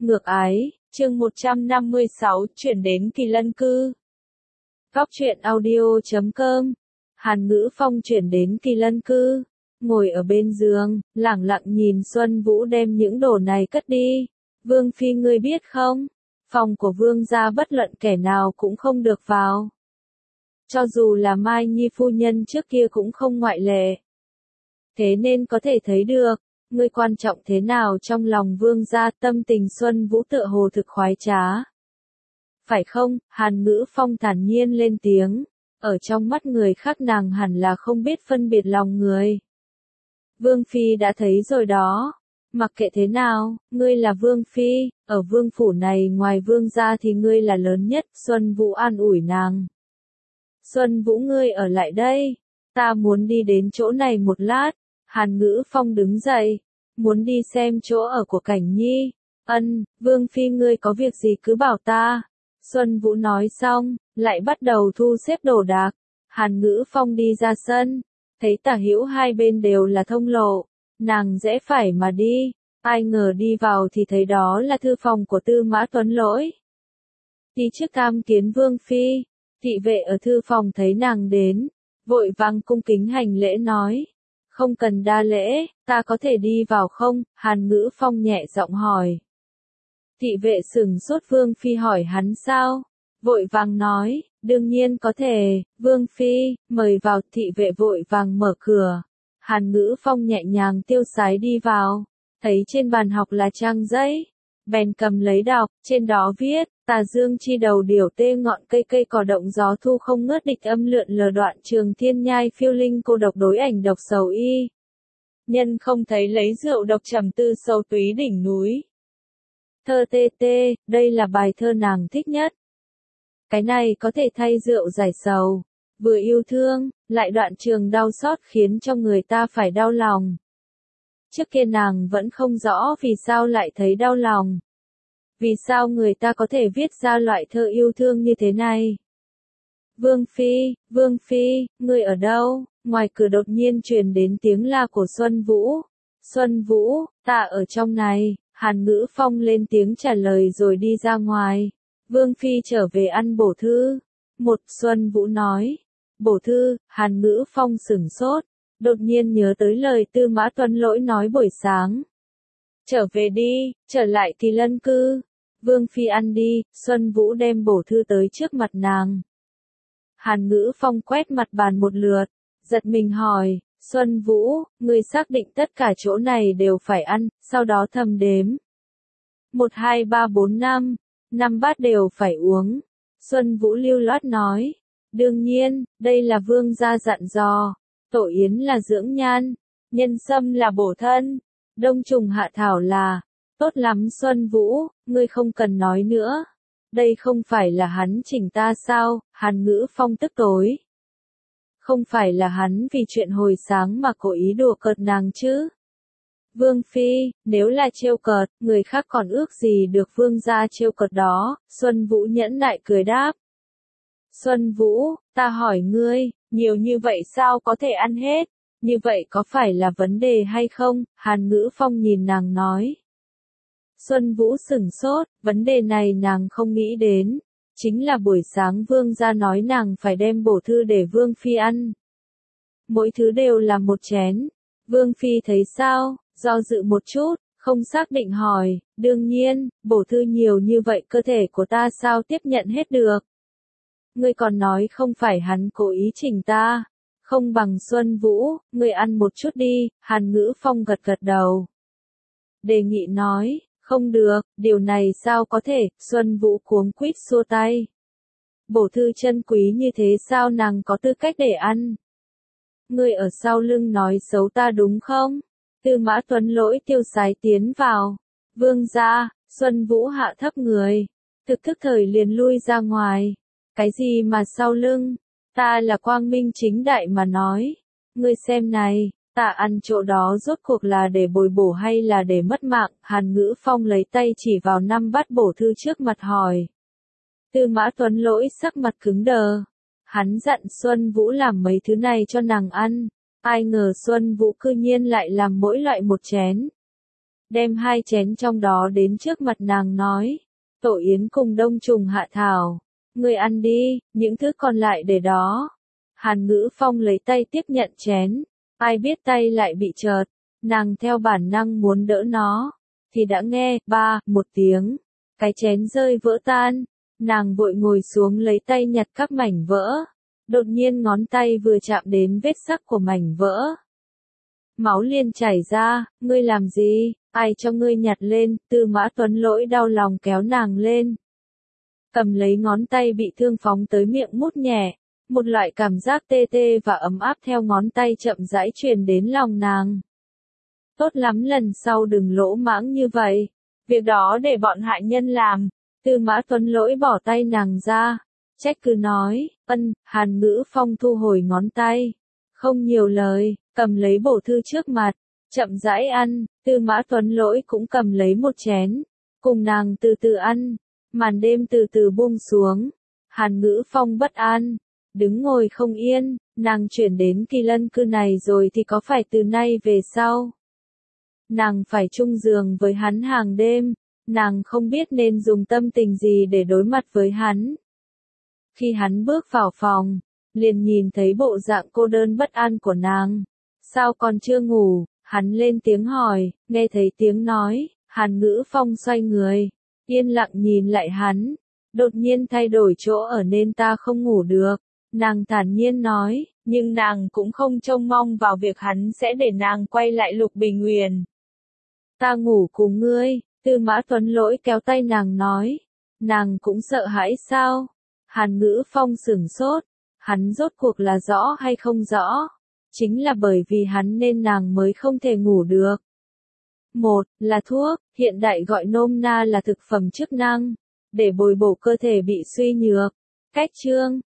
Ngược ái, chương 156 chuyển đến Kỳ Lân Cư. Góc truyện audio.com. Hàn Ngữ Phong chuyển đến Kỳ Lân Cư, ngồi ở bên giường, lẳng lặng nhìn Xuân Vũ đem những đồ này cất đi. Vương phi ngươi biết không, phòng của vương gia bất luận kẻ nào cũng không được vào. Cho dù là Mai Nhi phu nhân trước kia cũng không ngoại lệ. Thế nên có thể thấy được, ngươi quan trọng thế nào trong lòng vương gia. Tâm tình Xuân Vũ tựa hồ thực khoái trá. Phải không? Hàn Ngữ Phong thản nhiên lên tiếng, ở trong mắt người khác nàng hẳn là không biết phân biệt lòng người. Vương phi đã thấy rồi đó, mặc kệ thế nào, ngươi là vương phi, ở vương phủ này ngoài vương gia thì ngươi là lớn nhất. Xuân Vũ an ủi nàng. Xuân Vũ ngươi ở lại đây, ta muốn đi đến chỗ này một lát. Hàn Ngữ Phong đứng dậy, muốn đi xem chỗ ở của Cảnh Nhi. Ân, vương phi ngươi có việc gì cứ bảo ta. Xuân Vũ nói xong, lại bắt đầu thu xếp đồ đạc. Hàn Ngữ Phong đi ra sân, thấy tả hữu hai bên đều là thông lộ, nàng rẽ phải mà đi. Ai ngờ đi vào thì thấy đó là thư phòng của Tư Mã Tuấn Lỗi. Đi trước tham kiến vương phi. Thị vệ ở thư phòng thấy nàng đến, vội vàng cung kính hành lễ nói. Không cần đa lễ, ta có thể đi vào không? Hàn Ngữ Phong nhẹ giọng hỏi. Thị vệ sửng sốt. Vương phi hỏi hắn sao? Vội vàng nói, đương nhiên có thể. Vương phi, mời vào. Thị vệ vội vàng mở cửa. Hàn Ngữ Phong nhẹ nhàng tiêu sái đi vào, thấy trên bàn học là trang giấy, bèn cầm lấy đọc. Trên đó viết, tà dương chi đầu điểu tê ngọn cây, cây cỏ động gió thu không ngớt, địch âm lượn lờ đoạn trường thiên nhai phiêu linh, cô độc đối ảnh độc sầu y. Nhân không thấy lấy rượu độc trầm tư sâu túy đỉnh núi. Thơ tê tê, đây là bài thơ nàng thích nhất. Cái này có thể thay rượu giải sầu, vừa yêu thương, lại đoạn trường đau xót khiến cho người ta phải đau lòng. Trước kia nàng vẫn không rõ vì sao lại thấy đau lòng. Vì sao người ta có thể viết ra loại thơ yêu thương như thế này? Vương phi, ngươi ở đâu? Ngoài cửa đột nhiên truyền đến tiếng la của Xuân Vũ. Xuân Vũ, ta ở trong này. Hàn Ngữ Phong lên tiếng trả lời rồi đi ra ngoài. Vương phi trở về ăn bổ thư. Xuân Vũ nói. Bổ thư. Hàn Ngữ Phong sửng sốt, đột nhiên nhớ tới lời Tư Mã Tuấn Lỗi nói buổi sáng. Trở về đi, trở lại Kỳ Lân Cư. Vương phi ăn đi. Xuân Vũ đem bổ thư tới trước mặt nàng. Hàn Ngữ Phong quét mặt bàn một lượt, giật mình hỏi, Xuân Vũ, ngươi xác định tất cả chỗ này đều phải ăn? Sau đó thầm đếm. 1, 2, 3, 4, 5, 5 bát đều phải uống. Xuân Vũ lưu loát nói, đương nhiên, đây là vương gia dặn dò. Tổ yến là dưỡng nhan, nhân sâm là bổ thân, đông trùng hạ thảo là. Tốt lắm Xuân Vũ, ngươi không cần nói nữa. Đây không phải là hắn chỉnh ta sao? Hàn Ngữ Phong tức tối. Không phải là hắn vì chuyện hồi sáng mà cố ý đùa cợt nàng chứ? Vương phi, nếu là trêu cợt, người khác còn ước gì được vương gia trêu cợt đó. Xuân Vũ nhẫn nại cười đáp. Xuân Vũ, ta hỏi ngươi, nhiều như vậy sao có thể ăn hết? Như vậy có phải là vấn đề hay không? Hàn Ngữ Phong nhìn nàng nói. Xuân Vũ sửng sốt, vấn đề này nàng không nghĩ đến. Chính là buổi sáng vương gia nói nàng phải đem bổ thư để vương phi ăn. Mỗi thứ đều là một chén. Vương phi thấy sao? Do dự một chút, không xác định hỏi. Đương nhiên, bổ thư nhiều như vậy cơ thể của ta sao tiếp nhận hết được? Ngươi còn nói không phải hắn cố ý chỉnh ta. Không bằng Xuân Vũ, ngươi ăn một chút đi. Hàn Ngữ Phong gật gật đầu. Đề nghị nói. Không được, điều này sao có thể? Xuân Vũ cuống quýt xua tay. Bổ thư chân quý như thế sao nàng có tư cách để ăn? Ngươi ở sau lưng nói xấu ta đúng không? Tư Mã Tuấn Lỗi tiêu sái tiến vào. Vương gia. Xuân Vũ hạ thấp người, thực thức thời liền lui ra ngoài. Cái gì mà sau lưng? Ta là quang minh chính đại mà nói. Ngươi xem này. Ta ăn chỗ đó rốt cuộc là để bồi bổ hay là để mất mạng? Hàn Ngữ Phong lấy tay chỉ vào 5 bát bổ thư trước mặt hỏi. Tư Mã Tuấn Lỗi sắc mặt cứng đờ. Hắn dặn Xuân Vũ làm mấy thứ này cho nàng ăn. Ai ngờ Xuân Vũ cư nhiên lại làm mỗi loại một chén. đem 2 chén trong đó đến trước mặt nàng nói, tổ yến cùng đông trùng hạ thảo, ngươi ăn đi, những thứ còn lại để đó. Hàn Ngữ Phong lấy tay tiếp nhận chén, ai biết tay lại bị trợt, nàng theo bản năng muốn đỡ nó, thì đã nghe, một tiếng, cái chén rơi vỡ tan, nàng vội ngồi xuống lấy tay nhặt các mảnh vỡ, đột nhiên ngón tay vừa chạm đến vết sắc của mảnh vỡ. Máu liền chảy ra, ngươi làm gì, ai cho ngươi nhặt lên, Tư Mã Tuấn Lỗi đau lòng kéo nàng lên. Cầm lấy ngón tay bị thương phóng tới miệng mút nhẹ, một loại cảm giác tê tê và ấm áp theo ngón tay chậm rãi truyền đến lòng nàng. Tốt lắm, lần sau đừng lỗ mãng như vậy, việc đó để bọn hạ nhân làm. Tư Mã Tuấn Lỗi bỏ tay nàng ra, trách cứ nói, Hàn Ngữ Phong thu hồi ngón tay, không nhiều lời, cầm lấy bổ thư trước mặt, chậm rãi ăn. Tư Mã Tuấn Lỗi cũng cầm lấy một chén, cùng nàng từ từ ăn. Màn đêm từ từ buông xuống, Hàn Ngữ Phong bất an, đứng ngồi không yên, nàng chuyển đến Kỳ Lân cư này rồi thì có phải từ nay về sau nàng phải chung giường với hắn hàng đêm, nàng không biết nên dùng tâm tình gì để đối mặt với hắn. Khi hắn bước vào phòng, liền nhìn thấy bộ dạng cô đơn bất an của nàng. Sao còn chưa ngủ? Hắn lên tiếng hỏi, nghe thấy tiếng nói, Hàn Ngữ Phong xoay người, yên lặng nhìn lại hắn, đột nhiên thay đổi chỗ ở nên ta không ngủ được. Nàng thản nhiên nói, nhưng nàng cũng không trông mong vào việc hắn sẽ để nàng quay lại Lục Bình Uyển. Ta ngủ cùng ngươi, Tư Mã Tuấn Lỗi kéo tay nàng nói, nàng cũng sợ hãi sao? Hàn Ngữ Phong sửng sốt, hắn rốt cuộc là rõ hay không rõ? Chính là bởi vì hắn nên nàng mới không thể ngủ được. Một là thuốc, hiện đại gọi nôm na là thực phẩm chức năng, để bồi bổ cơ thể bị suy nhược. Cách chương